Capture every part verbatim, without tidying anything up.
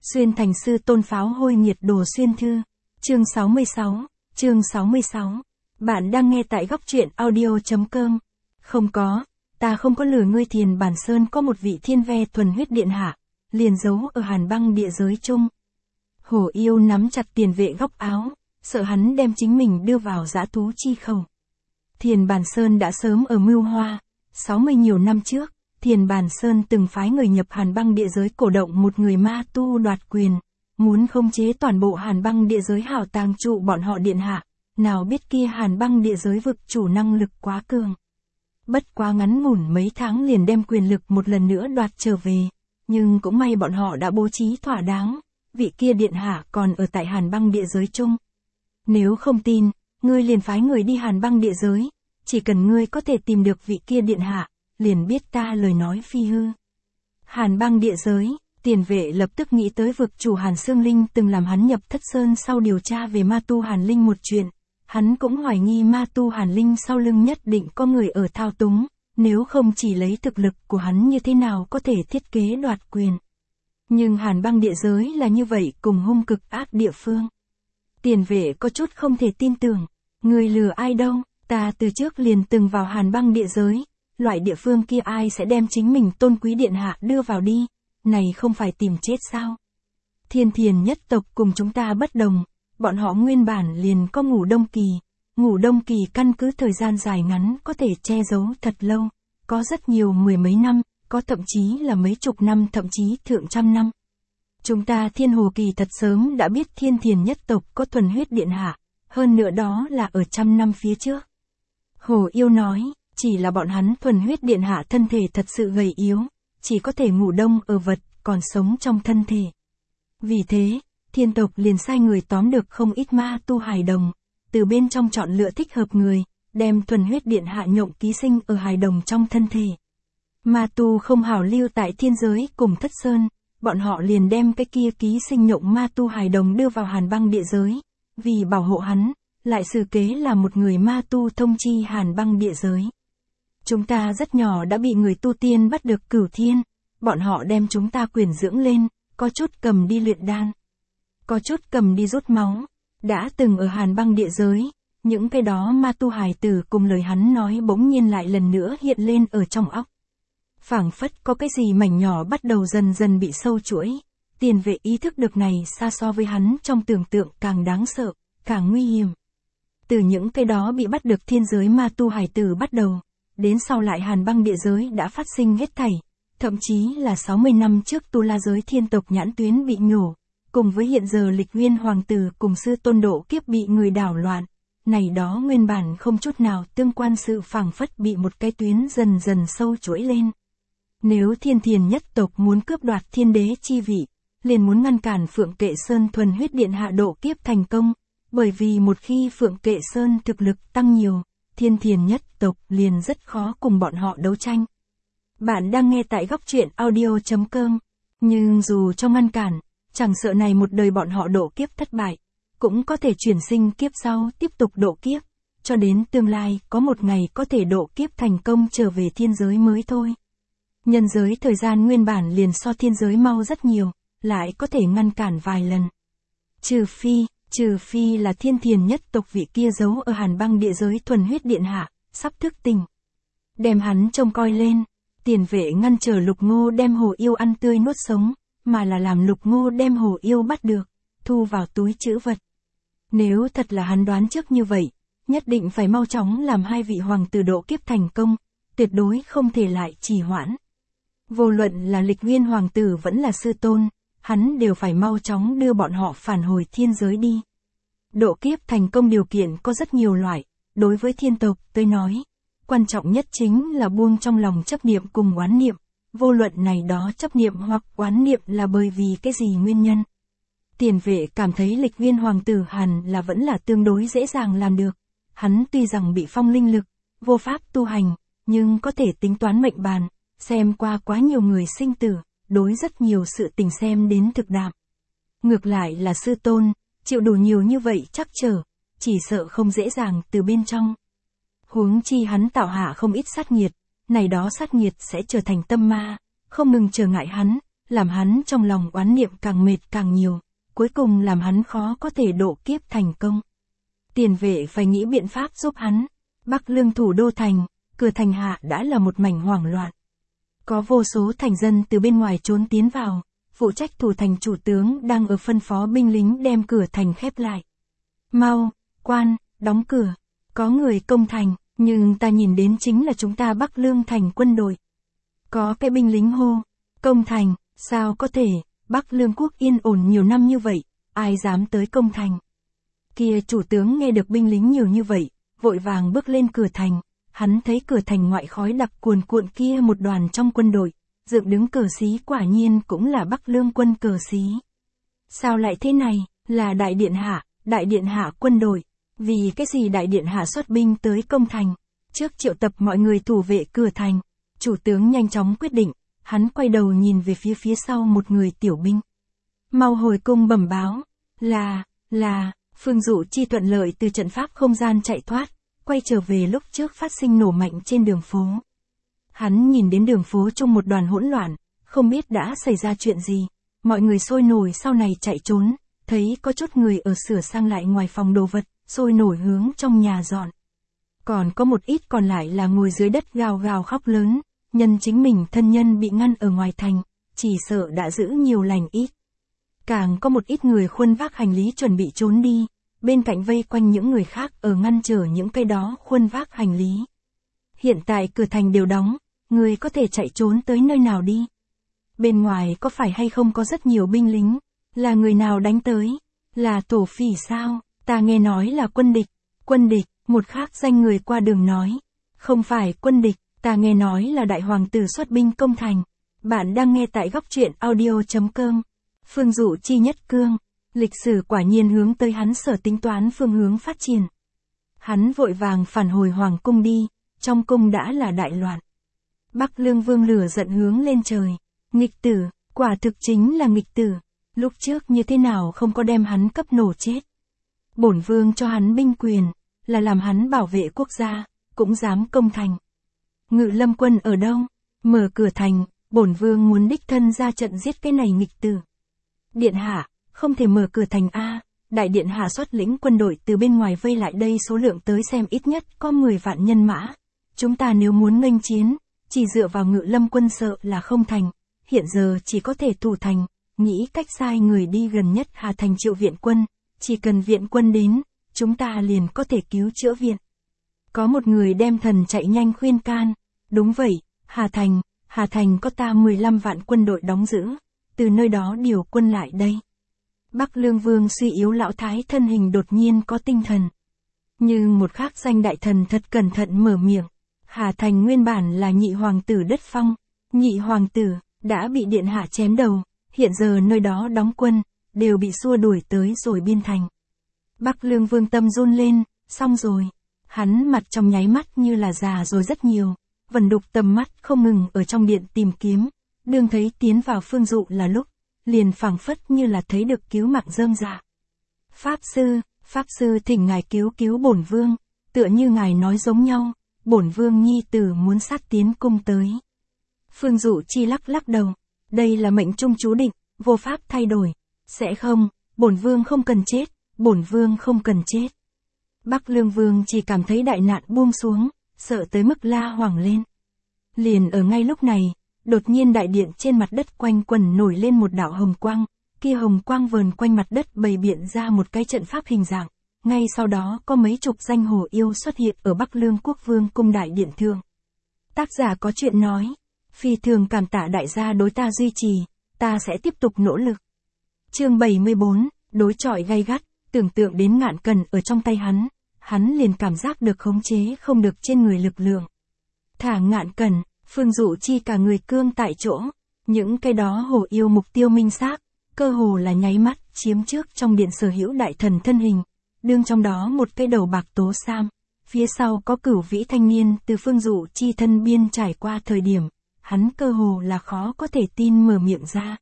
Xuyên thành sư tôn pháo hôi nhiệt đồ xuyên thư. Chương sáu mươi sáu, chương sáu mươi sáu. Bạn đang nghe tại góc truyện audio.com. Không có, ta không có lừa ngươi. Thiền Bản Sơn có một vị thiên ve thuần huyết điện hạ, liền giấu ở Hàn Băng địa giới chung. Hổ Yêu nắm chặt Tiền Vệ góc áo, sợ hắn đem chính mình đưa vào dã thú chi khẩu. Thiền Bản Sơn đã sớm ở mưu hoa, sáu mươi nhiều năm trước, Thiền Bản Sơn từng phái người nhập Hàn Băng địa giới cổ động một người ma tu đoạt quyền, muốn khống chế toàn bộ Hàn Băng địa giới hảo tàng trụ bọn họ điện hạ, nào biết kia Hàn Băng địa giới vực chủ năng lực quá cường. Bất quá ngắn ngủn mấy tháng liền đem quyền lực một lần nữa đoạt trở về, nhưng cũng may bọn họ đã bố trí thỏa đáng, vị kia điện hạ còn ở tại Hàn Băng địa giới chung. Nếu không tin, ngươi liền phái người đi Hàn Băng địa giới, chỉ cần ngươi có thể tìm được vị kia điện hạ, liền biết ta lời nói phi hư. Hàn Băng địa giới, Tiền Vệ lập tức nghĩ tới vực chủ Hàn Sương Linh từng làm hắn nhập Thất Sơn sau điều tra về ma tu Hàn Linh một chuyện. Hắn cũng hoài nghi ma tu Hàn Linh sau lưng nhất định có người ở thao túng, nếu không chỉ lấy thực lực của hắn như thế nào có thể thiết kế đoạt quyền. Nhưng Hàn Băng địa giới là như vậy cùng hung cực ác địa phương. Tiền Vệ có chút không thể tin tưởng, người lừa ai đâu, ta từ trước liền từng vào Hàn Băng địa giới, loại địa phương kia ai sẽ đem chính mình tôn quý điện hạ đưa vào đi, này không phải tìm chết sao. Thiên Thiền nhất tộc cùng chúng ta bất đồng, bọn họ nguyên bản liền có ngủ đông kỳ, ngủ đông kỳ căn cứ thời gian dài ngắn có thể che giấu thật lâu, có rất nhiều mười mấy năm, có thậm chí là mấy chục năm thậm chí thượng trăm năm. Chúng ta Thiên Hồ kỳ thật sớm đã biết Thiên Thiền nhất tộc có thuần huyết điện hạ, hơn nữa đó là ở trăm năm phía trước. Hồ Yêu nói, chỉ là bọn hắn thuần huyết điện hạ thân thể thật sự gầy yếu, chỉ có thể ngủ đông ở vật, còn sống trong thân thể. Vì thế, thiên tộc liền sai người tóm được không ít ma tu hài đồng, từ bên trong chọn lựa thích hợp người, đem thuần huyết điện hạ nhộng ký sinh ở hài đồng trong thân thể. Ma tu không hảo lưu tại thiên giới cùng Thất Sơn, bọn họ liền đem cái kia ký sinh nhộng ma tu hài đồng đưa vào Hàn Băng địa giới, vì bảo hộ hắn, lại xử kế là một người ma tu thông chi Hàn Băng địa giới. Chúng ta rất nhỏ đã bị người tu tiên bắt được cửu thiên, bọn họ đem chúng ta quyền dưỡng lên, có chút cầm đi luyện đan, có chút cầm đi rút máu, đã từng ở Hàn Băng địa giới, những cái đó ma tu hài tử cùng lời hắn nói bỗng nhiên lại lần nữa hiện lên ở trong óc. Phảng phất có cái gì mảnh nhỏ bắt đầu dần dần bị sâu chuỗi, Tiền Vệ ý thức được này xa so với hắn trong tưởng tượng càng đáng sợ, càng nguy hiểm. Từ những cái đó bị bắt được thiên giới ma tu hài tử bắt đầu, đến sau lại Hàn Băng địa giới đã phát sinh hết thảy, thậm chí là sáu mươi năm trước Tu La giới thiên tộc nhãn tuyến bị nhổ, cùng với hiện giờ Lịch Nguyên hoàng tử cùng sư tôn độ kiếp bị người đảo loạn, này đó nguyên bản không chút nào tương quan sự phảng phất bị một cái tuyến dần dần sâu chuỗi lên. Nếu Thiên Thiền nhất tộc muốn cướp đoạt thiên đế chi vị, liền muốn ngăn cản Phượng Kệ Sơn thuần huyết điện hạ độ kiếp thành công, bởi vì một khi Phượng Kệ Sơn thực lực tăng nhiều, Thiên Thiền nhất tộc liền rất khó cùng bọn họ đấu tranh. Bạn đang nghe tại góc truyện audio.com, nhưng dù cho ngăn cản, chẳng sợ này một đời bọn họ độ kiếp thất bại, cũng có thể chuyển sinh kiếp sau tiếp tục độ kiếp, cho đến tương lai có một ngày có thể độ kiếp thành công trở về thiên giới mới thôi. Nhân giới thời gian nguyên bản liền so thiên giới mau rất nhiều, lại có thể ngăn cản vài lần. Trừ phi, trừ phi là Thiên Thiền nhất tộc vị kia giấu ở Hàn Băng địa giới thuần huyết điện hạ, sắp thức tỉnh. Đem hắn trông coi lên, Tiền Vệ ngăn trở Lục Ngô đem Hồ Yêu ăn tươi nuốt sống, mà là làm Lục Ngô đem Hồ Yêu bắt được, thu vào túi trữ vật. Nếu thật là hắn đoán trước như vậy, nhất định phải mau chóng làm hai vị hoàng tử độ kiếp thành công, tuyệt đối không thể lại trì hoãn. Vô luận là Lịch Nguyên hoàng tử vẫn là sư tôn, hắn đều phải mau chóng đưa bọn họ phản hồi thiên giới đi. Độ kiếp thành công điều kiện có rất nhiều loại, đối với thiên tộc tôi nói, quan trọng nhất chính là buông trong lòng chấp niệm cùng oán niệm, vô luận này đó chấp niệm hoặc oán niệm là bởi vì cái gì nguyên nhân. Tiền Vệ cảm thấy Lịch Nguyên hoàng tử hẳn là vẫn là tương đối dễ dàng làm được, hắn tuy rằng bị phong linh lực, vô pháp tu hành, nhưng có thể tính toán mệnh bàn, xem qua quá nhiều người sinh tử, đối rất nhiều sự tình xem đến thực đạm. Ngược lại là sư tôn, chịu đủ nhiều như vậy chắc trở, chỉ sợ không dễ dàng từ bên trong. Huống chi hắn tạo hạ không ít sát nghiệt, này đó sát nghiệt sẽ trở thành tâm ma, không ngừng trở ngại hắn, làm hắn trong lòng oán niệm càng mệt càng nhiều, cuối cùng làm hắn khó có thể độ kiếp thành công. Tiền vệ phải nghĩ biện pháp giúp hắn. Bắc Lương thủ đô thành, cửa thành hạ đã là một mảnh hoảng loạn. Có vô số thành dân từ bên ngoài trốn tiến vào, phụ trách thủ thành chủ tướng đang ở phân phó binh lính đem cửa thành khép lại. Mau, quan, đóng cửa, có người công thành, nhưng ta nhìn đến chính là chúng ta Bắc Lương thành quân đội. Có cái binh lính hô, công thành, sao có thể, Bắc Lương quốc yên ổn nhiều năm như vậy, ai dám tới công thành. Kia chủ tướng nghe được binh lính nhiều như vậy, vội vàng bước lên cửa thành, hắn thấy cửa thành ngoại khói đặc cuồn cuộn kia một đoàn trong quân đội, dựng đứng cờ xí quả nhiên cũng là Bắc Lương quân cờ xí. Sao lại thế này, là đại điện hạ, đại điện hạ quân đội, vì cái gì đại điện hạ xuất binh tới công thành, trước triệu tập mọi người thủ vệ cửa thành, chủ tướng nhanh chóng quyết định, hắn quay đầu nhìn về phía phía sau một người tiểu binh. Mau hồi cung bẩm báo, là, là, Phương Dụ Chi thuận lợi từ trận pháp không gian chạy thoát, quay trở về lúc trước phát sinh nổ mạnh trên đường phố. Hắn nhìn đến đường phố trong một đoàn hỗn loạn, không biết đã xảy ra chuyện gì, mọi người sôi nổi sau này chạy trốn, thấy có chút người ở sửa sang lại ngoài phòng đồ vật, sôi nổi hướng trong nhà dọn. Còn có một ít còn lại là ngồi dưới đất gào gào khóc lớn, nhân chính mình thân nhân bị ngăn ở ngoài thành, chỉ sợ đã giữ nhiều lành ít. Càng có một ít người khuân vác hành lý chuẩn bị trốn đi, bên cạnh vây quanh những người khác ở ngăn trở những cái đó khuân vác hành lý. Hiện tại cửa thành đều đóng, người có thể chạy trốn tới nơi nào đi. Bên ngoài có phải hay không có rất nhiều binh lính, là người nào đánh tới, là thổ phỉ sao, ta nghe nói là quân địch, quân địch, một khác danh người qua đường nói, không phải quân địch, ta nghe nói là đại hoàng tử xuất binh công thành. Bạn đang nghe tại góc truyện audio chấm com. Phương Dụ Chi nhất cương, lịch sử quả nhiên hướng tới hắn sở tính toán phương hướng phát triển. Hắn vội vàng phản hồi hoàng cung đi, trong cung đã là đại loạn. Bắc Lương vương lửa giận hướng lên trời, nghịch tử, quả thực chính là nghịch tử, lúc trước như thế nào không có đem hắn cấp nổ chết. Bổn vương cho hắn binh quyền, là làm hắn bảo vệ quốc gia, cũng dám công thành. Ngự lâm quân ở đâu? Mở cửa thành, bổn vương muốn đích thân ra trận giết cái này nghịch tử. Điện hạ, không thể mở cửa thành a, đại điện hạ xuất lĩnh quân đội từ bên ngoài vây lại đây số lượng tới xem ít nhất có mười vạn nhân mã. Chúng ta nếu muốn nghênh chiến, chỉ dựa vào ngự lâm quân sợ là không thành, hiện giờ chỉ có thể thủ thành, nghĩ cách sai người đi gần nhất Hà Thành triệu viện quân, chỉ cần viện quân đến, chúng ta liền có thể cứu chữa viện. Có một người đem thần chạy nhanh khuyên can, đúng vậy, Hà Thành, Hà Thành có ta mười lăm vạn quân đội đóng giữ, từ nơi đó điều quân lại đây. Bắc Lương vương suy yếu lão thái thân hình đột nhiên có tinh thần. Như một khác danh đại thần thật cẩn thận mở miệng, Hà Thành nguyên bản là nhị hoàng tử đất phong, nhị hoàng tử, đã bị điện hạ chém đầu, hiện giờ nơi đó đóng quân, đều bị xua đuổi tới rồi biên thành. Bắc Lương vương tâm run lên, xong rồi, hắn mặt trong nháy mắt như là già rồi rất nhiều, vần đục tầm mắt không ngừng ở trong điện tìm kiếm, đương thấy tiến vào Phương Dụ là lúc, liền phảng phất như là thấy được cứu mạng rơm rạ. Pháp sư, Pháp sư thỉnh ngài cứu cứu bổn vương, tựa như ngài nói giống nhau, bổn vương nhi tử muốn sát tiến cung tới. Phương Dụ Chi lắc lắc đầu, đây là mệnh trung chú định, vô pháp thay đổi, sẽ không, bổn vương không cần chết, bổn vương không cần chết. Bắc Lương vương chỉ cảm thấy đại nạn buông xuống, sợ tới mức la hoảng lên. Liền ở ngay lúc này, đột nhiên đại điện trên mặt đất quanh quẩn nổi lên một đạo hồng quang, kia hồng quang vờn quanh mặt đất bày biện ra một cái trận pháp hình dạng, ngay sau đó có mấy chục danh hồ yêu xuất hiện ở Bắc Lương quốc vương cung đại điện thượng. Tác giả có chuyện nói, phi thường cảm tạ đại gia đối ta duy trì, ta sẽ tiếp tục nỗ lực. Chương bảy mươi bốn, đối chọi gay gắt, tưởng tượng đến Ngạn Cẩn ở trong tay hắn, hắn liền cảm giác được khống chế không được trên người lực lượng. Thả Ngạn Cẩn, Phương Dụ Chi cả người cương tại chỗ, những cái đó hồ yêu mục tiêu minh xác, cơ hồ là nháy mắt chiếm trước trong điện sở hữu đại thần thân hình, đương trong đó một cái đầu bạc tố sam, phía sau có cửu vĩ thanh niên từ Phương Dụ Chi thân biên trải qua thời điểm, hắn cơ hồ là khó có thể tin mở miệng ra.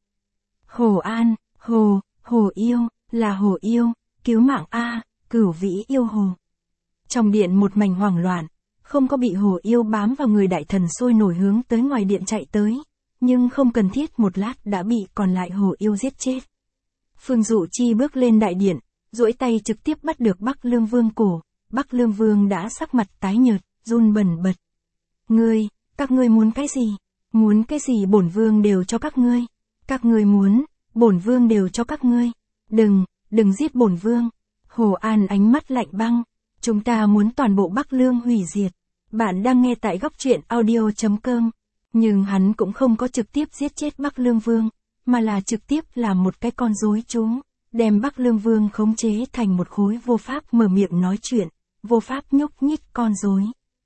Hồ An, hồ, hồ yêu, là hồ yêu, cứu mạng a, cửu vĩ yêu hồ. Trong điện một mảnh hoảng loạn, không có bị hồ yêu bám vào người đại thần sôi nổi hướng tới ngoài điện chạy tới, nhưng không cần thiết một lát đã bị còn lại Hồ Yêu giết chết. Phương Dụ Chi bước lên đại điện, duỗi tay trực tiếp bắt được Bắc Lương Vương cổ, Bắc Lương Vương đã sắc mặt tái nhợt, run bần bật. Ngươi, các ngươi muốn cái gì? Muốn cái gì bổn vương đều cho các ngươi. Các ngươi muốn, bổn vương đều cho các ngươi. Đừng, đừng giết bổn vương. Hồ An ánh mắt lạnh băng. Chúng ta muốn toàn bộ Bắc Lương hủy diệt. Bạn đang nghe tại góc truyện audio chấm com. Nhưng hắn cũng không có trực tiếp giết chết Bắc Lương Vương, mà là trực tiếp làm một cái con rối chú, đem Bắc Lương Vương khống chế thành một khối vô pháp mở miệng nói chuyện, vô pháp nhúc nhích con rối.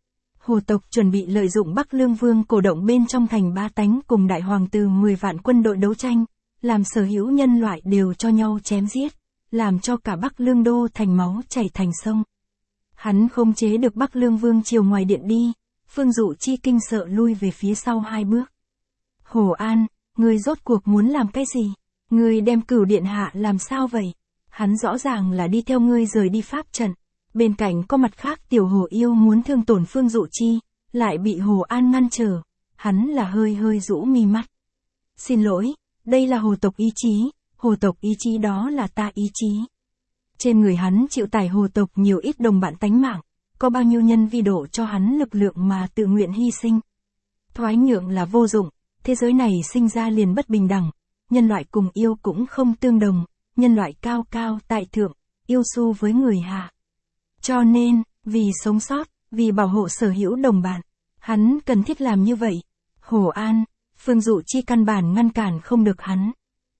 Hồ tộc chuẩn bị lợi dụng Bắc Lương Vương cổ động bên trong thành bá tánh cùng đại hoàng tử mười vạn quân đội đấu tranh, làm sở hữu nhân loại đều cho nhau chém giết, làm cho cả Bắc Lương đô thành máu chảy thành sông. Hắn khống chế được Bắc Lương Vương chiều ngoài điện đi, Phương Dụ Chi kinh sợ lui về phía sau hai bước. Hồ An, ngươi rốt cuộc muốn làm cái gì? Ngươi đem Cửu điện hạ làm sao vậy? Hắn rõ ràng là đi theo ngươi rời đi pháp trận. Bên cạnh có mặt khác tiểu Hồ Yêu muốn thương tổn Phương Dụ Chi, lại bị Hồ An ngăn trở. Hắn là hơi hơi rũ mi mắt. Xin lỗi, đây là hồ tộc ý chí, hồ tộc ý chí đó là ta ý chí. Trên người hắn chịu tải hồ tộc nhiều ít đồng bạn tánh mạng, có bao nhiêu nhân vi độ cho hắn lực lượng mà tự nguyện hy sinh. Thoái nhượng là vô dụng, thế giới này sinh ra liền bất bình đẳng, nhân loại cùng yêu cũng không tương đồng, nhân loại cao cao tại thượng, yêu su với người hạ. Cho nên, vì sống sót, vì bảo hộ sở hữu đồng bạn, hắn cần thiết làm như vậy. Hồ An, Phương Dụ Chi căn bản ngăn cản không được hắn.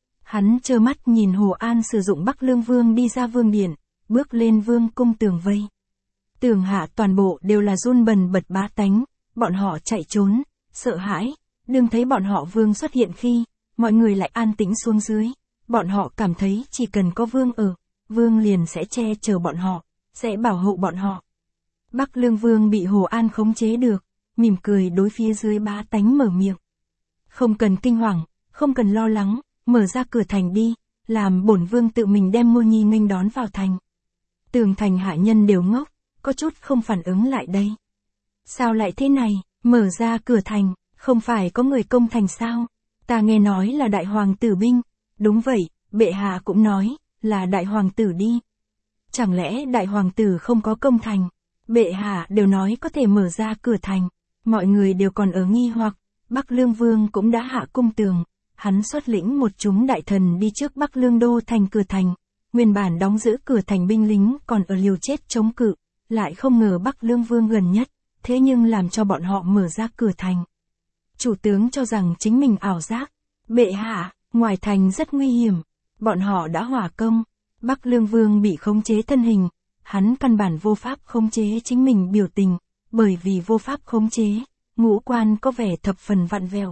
Hắn trơ mắt nhìn Hồ An sử dụng Bắc Lương Vương đi ra vương điện, bước lên vương cung tường vây. Tường hạ toàn bộ đều là run bần bật bá tánh, bọn họ chạy trốn, sợ hãi, đừng thấy bọn họ vương xuất hiện khi, mọi người lại an tĩnh xuống dưới, bọn họ cảm thấy chỉ cần có vương ở, vương liền sẽ che chở bọn họ, sẽ bảo hộ bọn họ. Bắc Lương Vương bị Hồ An khống chế được, mỉm cười đối phía dưới bá tánh mở miệng. Không cần kinh hoàng, không cần lo lắng, mở ra cửa thành đi, làm bổn vương tự mình đem Ngô Nhi nghênh đón vào thành. Tường thành hạ nhân đều ngốc, có chút không phản ứng lại đây. Sao lại thế này, mở ra cửa thành, không phải có người công thành sao? Ta nghe nói là đại hoàng tử binh. Đúng vậy, bệ hạ cũng nói, là đại hoàng tử đi. Chẳng lẽ đại hoàng tử không có công thành? Bệ hạ đều nói có thể mở ra cửa thành. Mọi người đều còn ở nghi hoặc, Bắc Lương Vương cũng đã hạ cung tường. Hắn xuất lĩnh một chúng đại thần đi trước Bắc Lương đô thành cửa thành. Nguyên bản đóng giữ cửa thành binh lính còn ở liều chết chống cự. Lại không ngờ Bắc Lương Vương gần nhất, thế nhưng làm cho bọn họ mở ra cửa thành. Chủ tướng cho rằng chính mình ảo giác. Bệ hạ, ngoài thành rất nguy hiểm. Bọn họ đã hỏa công. Bắc Lương Vương bị khống chế thân hình. Hắn căn bản vô pháp khống chế chính mình biểu tình. Bởi vì vô pháp khống chế, ngũ quan có vẻ thập phần vặn vẹo.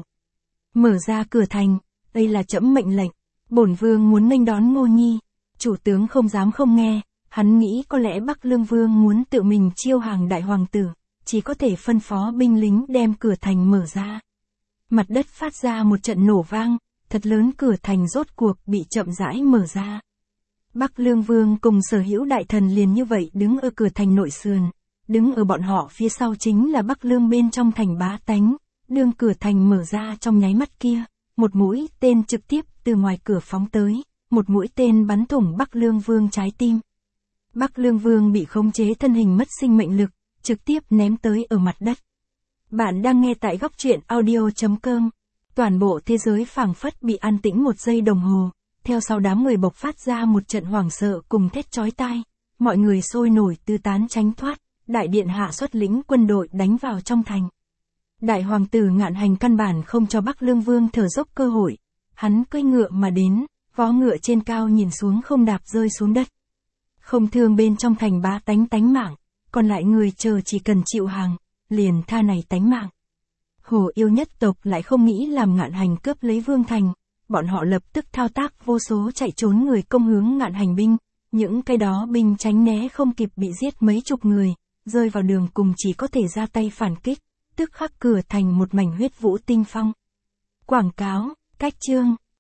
Mở ra cửa thành, đây là trẫm mệnh lệnh. Bổn vương muốn nghênh đón Ngô Nhi. Chủ tướng không dám không nghe. Hắn nghĩ có lẽ Bắc Lương Vương muốn tự mình chiêu hàng đại hoàng tử, chỉ có thể phân phó binh lính đem cửa thành mở ra. Mặt đất phát ra một trận nổ vang, thật lớn cửa thành rốt cuộc bị chậm rãi mở ra. Bắc Lương Vương cùng sở hữu đại thần liền như vậy đứng ở cửa thành nội sườn, đứng ở bọn họ phía sau chính là Bắc Lương bên trong thành bá tánh, đương cửa thành mở ra trong nháy mắt kia, một mũi tên trực tiếp từ ngoài cửa phóng tới, một mũi tên bắn thủng Bắc Lương Vương trái tim. Bắc Lương Vương bị khống chế thân hình mất sinh mệnh lực, trực tiếp ném tới ở mặt đất. Bạn đang nghe tại góc truyện audio chấm com. Toàn bộ thế giới phảng phất bị an tĩnh một giây đồng hồ, theo sau đám người bộc phát ra một trận hoảng sợ cùng thét chói tai. Mọi người sôi nổi tứ tán tránh thoát, đại điện hạ xuất lĩnh quân đội đánh vào trong thành. Đại hoàng tử Ngạn Hành căn bản không cho Bắc Lương Vương thở dốc cơ hội. Hắn cưỡi ngựa mà đến, vó ngựa trên cao nhìn xuống không đạp rơi xuống đất. Không thương bên trong thành bá tánh tánh mạng, còn lại người chờ chỉ cần chịu hàng, liền tha này tánh mạng. Hồ Yêu nhất tộc lại không nghĩ làm Ngạn Hành cướp lấy vương thành, bọn họ lập tức thao tác vô số chạy trốn người công hướng Ngạn Hành binh, những cái đó binh tránh né không kịp bị giết mấy chục người, rơi vào đường cùng chỉ có thể ra tay phản kích, tức khắc cửa thành một mảnh huyết vũ tinh phong. Quảng cáo, cách chương.